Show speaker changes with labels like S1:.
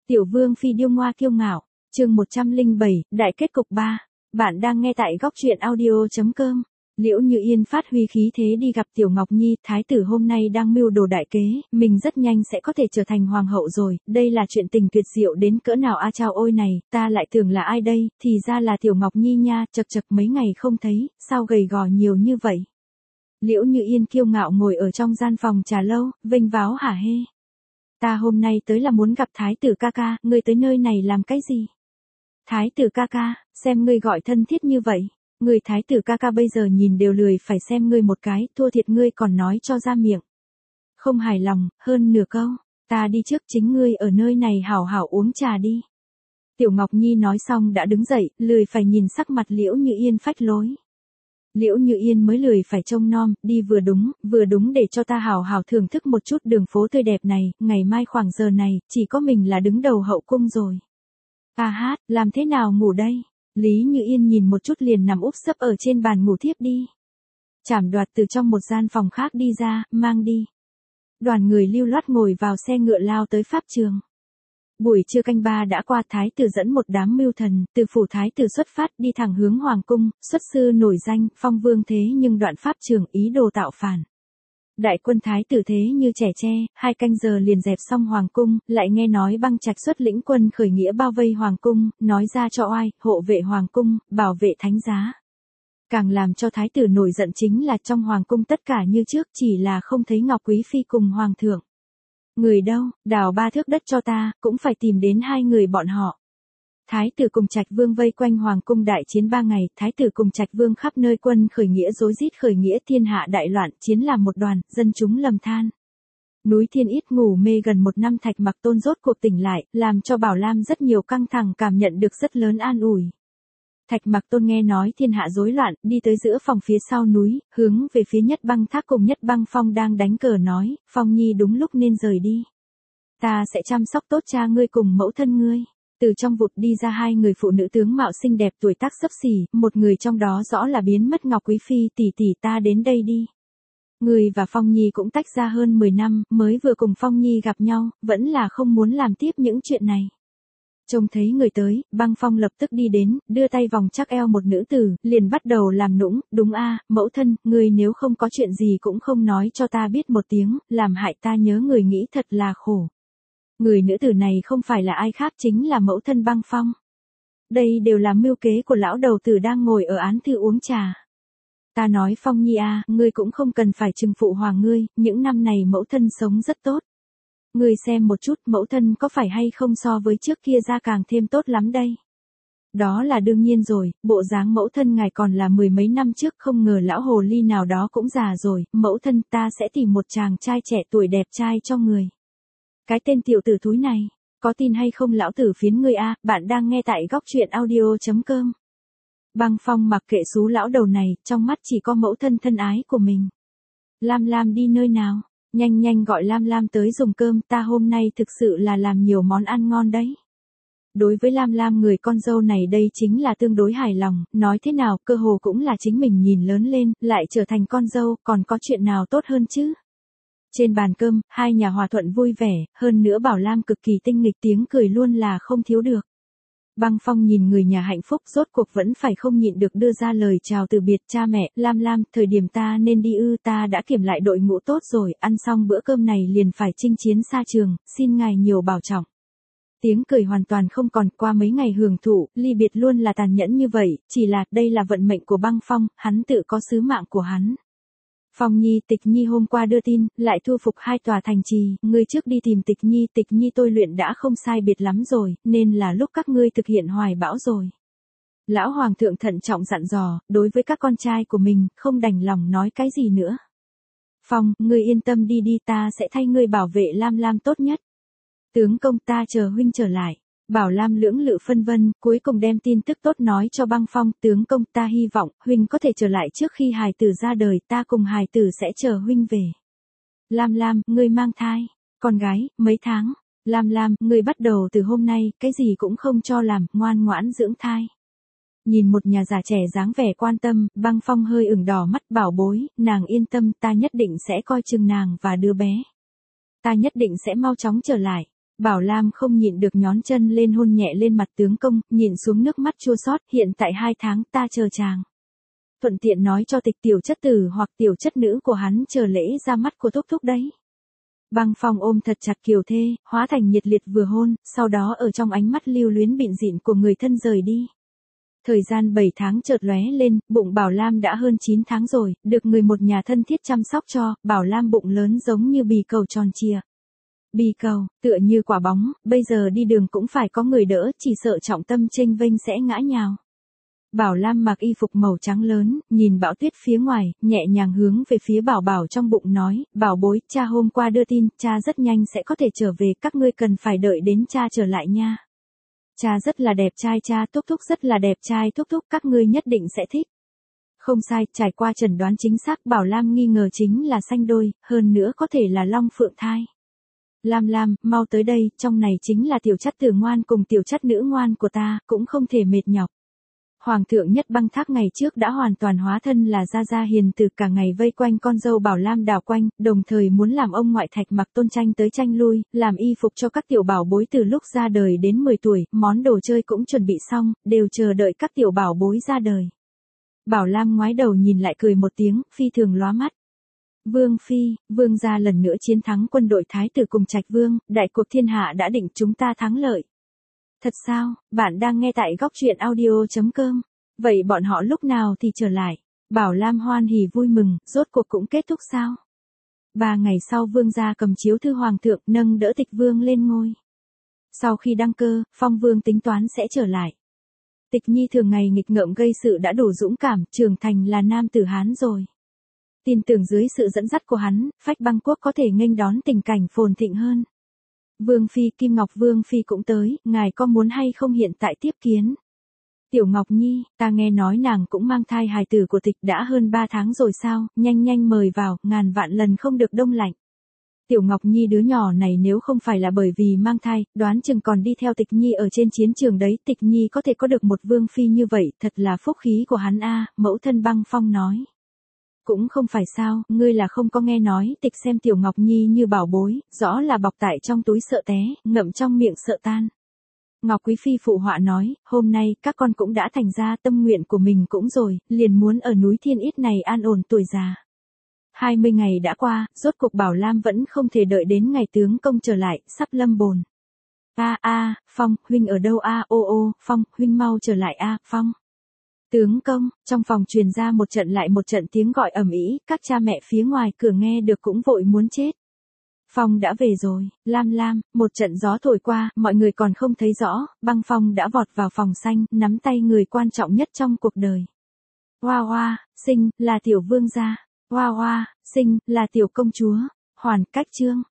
S1: Tiểu vương phi điêu ngoa kiêu ngạo, chương 107, đại kết cục 3. Bạn đang nghe tại góc truyện audio.com. Liễu Như Yên phát huy khí thế đi gặp Tiểu Ngọc Nhi, thái tử hôm nay đang mưu đồ đại kế, mình rất nhanh sẽ có thể trở thành hoàng hậu rồi, đây là chuyện tình tuyệt diệu đến cỡ nào a chao ôi này, ta lại tưởng là ai đây, thì ra là Tiểu Ngọc Nhi nha, chật chật mấy ngày không thấy, sao gầy gò nhiều như vậy. Liễu Như Yên kiêu ngạo ngồi ở trong gian phòng trà lâu, vênh váo hả hê. Ta hôm nay tới là muốn gặp thái tử ca ca, ngươi tới nơi này làm cái gì? Thái tử ca ca, xem ngươi gọi thân thiết như vậy, người thái tử ca ca bây giờ nhìn đều lười phải xem ngươi một cái, thua thiệt ngươi còn nói cho ra miệng. Không hài lòng, hơn nửa câu, ta đi trước, chính ngươi ở nơi này hảo hảo uống trà đi. Tiểu Ngọc Nhi nói xong đã đứng dậy, lười phải nhìn sắc mặt Liễu Như Yên phách lối. Liễu Như Yên mới lười phải trông nom, đi vừa đúng để cho ta hào hào thưởng thức một chút đường phố tươi đẹp này, ngày mai khoảng giờ này, chỉ có mình là đứng đầu hậu cung rồi. À hát, làm thế nào ngủ đây? Lý Như Yên nhìn một chút liền nằm úp sấp ở trên bàn ngủ thiếp đi. Trảm Đoạt từ trong một gian phòng khác đi ra, mang đi. Đoàn người lưu loát ngồi vào xe ngựa lao tới pháp trường. Buổi trưa canh ba đã qua, thái tử dẫn một đám mưu thần, từ phủ thái tử xuất phát đi thẳng hướng hoàng cung, xuất sư nổi danh, phong vương thế nhưng đoạn pháp trường ý đồ tạo phản. Đại quân thái tử thế như trẻ tre, 2 canh giờ liền dẹp xong hoàng cung, lại nghe nói Băng Trạch xuất lĩnh quân khởi nghĩa bao vây hoàng cung, nói ra cho oai, hộ vệ hoàng cung, bảo vệ thánh giá. Càng làm cho thái tử nổi giận chính là trong hoàng cung tất cả như trước, chỉ là không thấy Ngọc Quý Phi cùng hoàng thượng. Người đâu, đào 3 thước đất cho ta, cũng phải tìm đến 2 người bọn họ. Thái tử cùng Trạch Vương vây quanh hoàng cung đại chiến 3 ngày, thái tử cùng Trạch Vương khắp nơi quân khởi nghĩa rối rít khởi nghĩa, thiên hạ đại loạn, chiến làm một đoàn, dân chúng lầm than. Núi Thiên Ít ngủ mê gần 1 năm, Thạch Mặc Tôn rốt cuộc tỉnh lại, làm cho Bảo Lam rất nhiều căng thẳng, cảm nhận được rất lớn an ủi. Thạch Mặc Tôn nghe nói thiên hạ rối loạn, đi tới giữa phòng phía sau núi, hướng về phía Nhất Băng Thác cùng Nhất Băng Phong đang đánh cờ nói, Phong Nhi đúng lúc nên rời đi. Ta sẽ chăm sóc tốt cha ngươi cùng mẫu thân ngươi. Từ trong vụt đi ra 2 người phụ nữ tướng mạo xinh đẹp tuổi tác xấp xỉ, một người trong đó rõ là biến mất Ngọc Quý Phi, tỷ tỷ ta đến đây đi. Người và Phong Nhi cũng tách ra hơn 10 năm, mới vừa cùng Phong Nhi gặp nhau, vẫn là không muốn làm tiếp những chuyện này. Trông thấy người tới, Băng Phong lập tức đi đến, đưa tay vòng chắc eo một nữ tử, liền bắt đầu làm nũng, đúng a, mẫu thân, người nếu không có chuyện gì cũng không nói cho ta biết một tiếng, làm hại ta nhớ người nghĩ thật là khổ. Người nữ tử này không phải là ai khác chính là mẫu thân Băng Phong. Đây đều là mưu kế của lão đầu tử đang ngồi ở án thư uống trà. Ta nói Phong Nhi à, ngươi cũng không cần phải trừng phụ hoàng ngươi, những năm này mẫu thân sống rất tốt. Ngươi xem một chút mẫu thân có phải hay không so với trước kia ra càng thêm tốt lắm đây. Đó là đương nhiên rồi, bộ dáng mẫu thân ngài còn là 10 mấy năm trước, không ngờ lão hồ ly nào đó cũng già rồi, mẫu thân ta sẽ tìm một chàng trai trẻ tuổi đẹp trai cho người. Cái tên tiểu tử thúi này, có tin hay không lão tử phiến ngươi a, bạn đang nghe tại góc truyện audio.com. Băng Phong mặc kệ xú lão đầu này, trong mắt chỉ có mẫu thân thân ái của mình. Lam Lam đi nơi nào? Nhanh nhanh gọi Lam Lam tới dùng cơm, ta hôm nay thực sự là làm nhiều món ăn ngon đấy. Đối với Lam Lam người con dâu này đây chính là tương đối hài lòng, nói thế nào, cơ hồ cũng là chính mình nhìn lớn lên, lại trở thành con dâu, còn có chuyện nào tốt hơn chứ? Trên bàn cơm, 2 nhà hòa thuận vui vẻ, hơn nữa Bảo Lam cực kỳ tinh nghịch, tiếng cười luôn là không thiếu được. Băng Phong nhìn người nhà hạnh phúc, rốt cuộc vẫn phải không nhịn được đưa ra lời chào từ biệt, cha mẹ, Lam Lam, thời điểm ta nên đi ư, ta đã kiểm lại đội ngũ tốt rồi, ăn xong bữa cơm này liền phải chinh chiến xa trường, xin ngài nhiều bảo trọng. Tiếng cười hoàn toàn không còn, qua mấy ngày hưởng thụ, ly biệt luôn là tàn nhẫn như vậy, chỉ là, đây là vận mệnh của Băng Phong, hắn tự có sứ mạng của hắn. Phong Nhi, Tịch Nhi hôm qua đưa tin, lại thu phục 2 tòa thành trì, ngươi trước đi tìm Tịch Nhi tôi luyện đã không sai biệt lắm rồi, nên là lúc các ngươi thực hiện hoài bão rồi. Lão Hoàng thượng thận trọng dặn dò, đối với các con trai của mình, không đành lòng nói cái gì nữa. Phong, ngươi yên tâm đi đi, ta sẽ thay ngươi bảo vệ Lam Lam tốt nhất. Tướng công, ta chờ huynh trở lại. Bảo Lam lưỡng lự phân vân, cuối cùng đem tin tức tốt nói cho Băng Phong, tướng công, ta hy vọng huynh có thể trở lại trước khi hài tử ra đời, ta cùng hài tử sẽ chờ huynh về. Lam Lam, ngươi mang thai, con gái, mấy tháng. Lam Lam, ngươi bắt đầu từ hôm nay, cái gì cũng không cho làm, ngoan ngoãn dưỡng thai. Nhìn một nhà già trẻ dáng vẻ quan tâm, Băng Phong hơi ửng đỏ mắt, bảo bối, nàng yên tâm, ta nhất định sẽ coi chừng nàng và đứa bé. Ta nhất định sẽ mau chóng trở lại. Bảo Lam không nhịn được nhón chân lên hôn nhẹ lên mặt tướng công, nhìn xuống nước mắt chua xót, hiện tại 2 tháng ta chờ chàng. Thuận tiện nói cho Tịch tiểu chất tử hoặc tiểu chất nữ của hắn chờ lễ ra mắt của thúc thúc đấy. Băng Phong ôm thật chặt Kiều Thê, hóa thành nhiệt liệt vừa hôn, sau đó ở trong ánh mắt lưu luyến bịn dịn của người thân rời đi. Thời gian 7 tháng chợt lóe lên, bụng Bảo Lam đã hơn 9 tháng rồi, được người một nhà thân thiết chăm sóc cho, Bảo Lam bụng lớn giống như bì cầu tròn trịa. Bì cầu, tựa như quả bóng, bây giờ đi đường cũng phải có người đỡ, chỉ sợ trọng tâm chênh vênh sẽ ngã nhào. Bảo Lam mặc y phục màu trắng lớn, nhìn bão tuyết phía ngoài, nhẹ nhàng hướng về phía Bảo Bảo trong bụng nói, bảo bối, cha hôm qua đưa tin, cha rất nhanh sẽ có thể trở về, các ngươi cần phải đợi đến cha trở lại nha. Cha rất là đẹp trai, cha thúc thúc rất là đẹp trai, thúc thúc các ngươi nhất định sẽ thích. Không sai, trải qua chẩn đoán chính xác, Bảo Lam nghi ngờ chính là sanh đôi, hơn nữa có thể là long phượng thai. Lam Lam, mau tới đây, trong này chính là tiểu chất tử ngoan cùng tiểu chất nữ ngoan của ta, cũng không thể mệt nhọc. Hoàng thượng Nhất Băng Thác ngày trước đã hoàn toàn hóa thân là Gia Gia hiền từ, cả ngày vây quanh con dâu Bảo Lam đảo quanh, đồng thời muốn làm ông ngoại Thạch Mặc Tôn tranh tới tranh lui, làm y phục cho các tiểu bảo bối từ lúc ra đời đến 10 tuổi, món đồ chơi cũng chuẩn bị xong, đều chờ đợi các tiểu bảo bối ra đời. Bảo Lam ngoái đầu nhìn lại cười một tiếng, phi thường lóa mắt. Vương phi, vương gia lần nữa chiến thắng quân đội Thái tử cùng Trạch Vương, đại cuộc thiên hạ đã định, chúng ta thắng lợi. Thật sao, bạn đang nghe tại góc truyện audio.com. Vậy bọn họ lúc nào thì trở lại? Bảo Lam hoan hỉ vui mừng, rốt cuộc cũng kết thúc sao? 3 ngày sau vương gia cầm chiếu thư hoàng thượng, nâng đỡ Tịch Vương lên ngôi. Sau khi đăng cơ, Phong Vương tính toán sẽ trở lại. Tịch Nhi thường ngày nghịch ngợm gây sự đã đủ dũng cảm, trưởng thành là nam tử Hán rồi. Tin tưởng dưới sự dẫn dắt của hắn, Phách Băng Quốc có thể nghênh đón tình cảnh phồn thịnh hơn. Vương phi, Kim Ngọc Vương phi cũng tới, ngài có muốn hay không hiện tại tiếp kiến? Tiểu Ngọc Nhi, ta nghe nói nàng cũng mang thai hài tử của Tịch đã hơn 3 tháng rồi sao, nhanh nhanh mời vào, ngàn vạn lần không được đông lạnh. Tiểu Ngọc Nhi đứa nhỏ này nếu không phải là bởi vì mang thai, đoán chừng còn đi theo Tịch Nhi ở trên chiến trường đấy, Tịch Nhi có thể có được một vương phi như vậy, thật là phúc khí của hắn a, mẫu thân Băng Phong nói. Cũng không phải sao, ngươi là không có nghe nói, Tịch xem Tiểu Ngọc Nhi như bảo bối, rõ là bọc tại trong túi sợ té, ngậm trong miệng sợ tan. Ngọc Quý Phi phụ họa nói, hôm nay các con cũng đã thành ra tâm nguyện của mình cũng rồi, liền muốn ở núi Thiên Ít này an ổn tuổi già. 20 ngày đã qua, rốt cuộc Bảo Lam vẫn không thể đợi đến ngày tướng công trở lại, sắp lâm bồn. Phong, huynh ở đâu ô, Phong, huynh mau trở lại Phong. Tướng công, trong phòng truyền ra một trận lại một trận tiếng gọi ầm ĩ, các cha mẹ phía ngoài cửa nghe được cũng vội muốn chết. Phong đã về rồi, Lam, một trận gió thổi qua, mọi người còn không thấy rõ, Băng Phong đã vọt vào phòng xanh, nắm tay người quan trọng nhất trong cuộc đời. Hoa, sinh, là tiểu vương gia. Hoa, sinh, là tiểu công chúa. Hoàn, cách chương.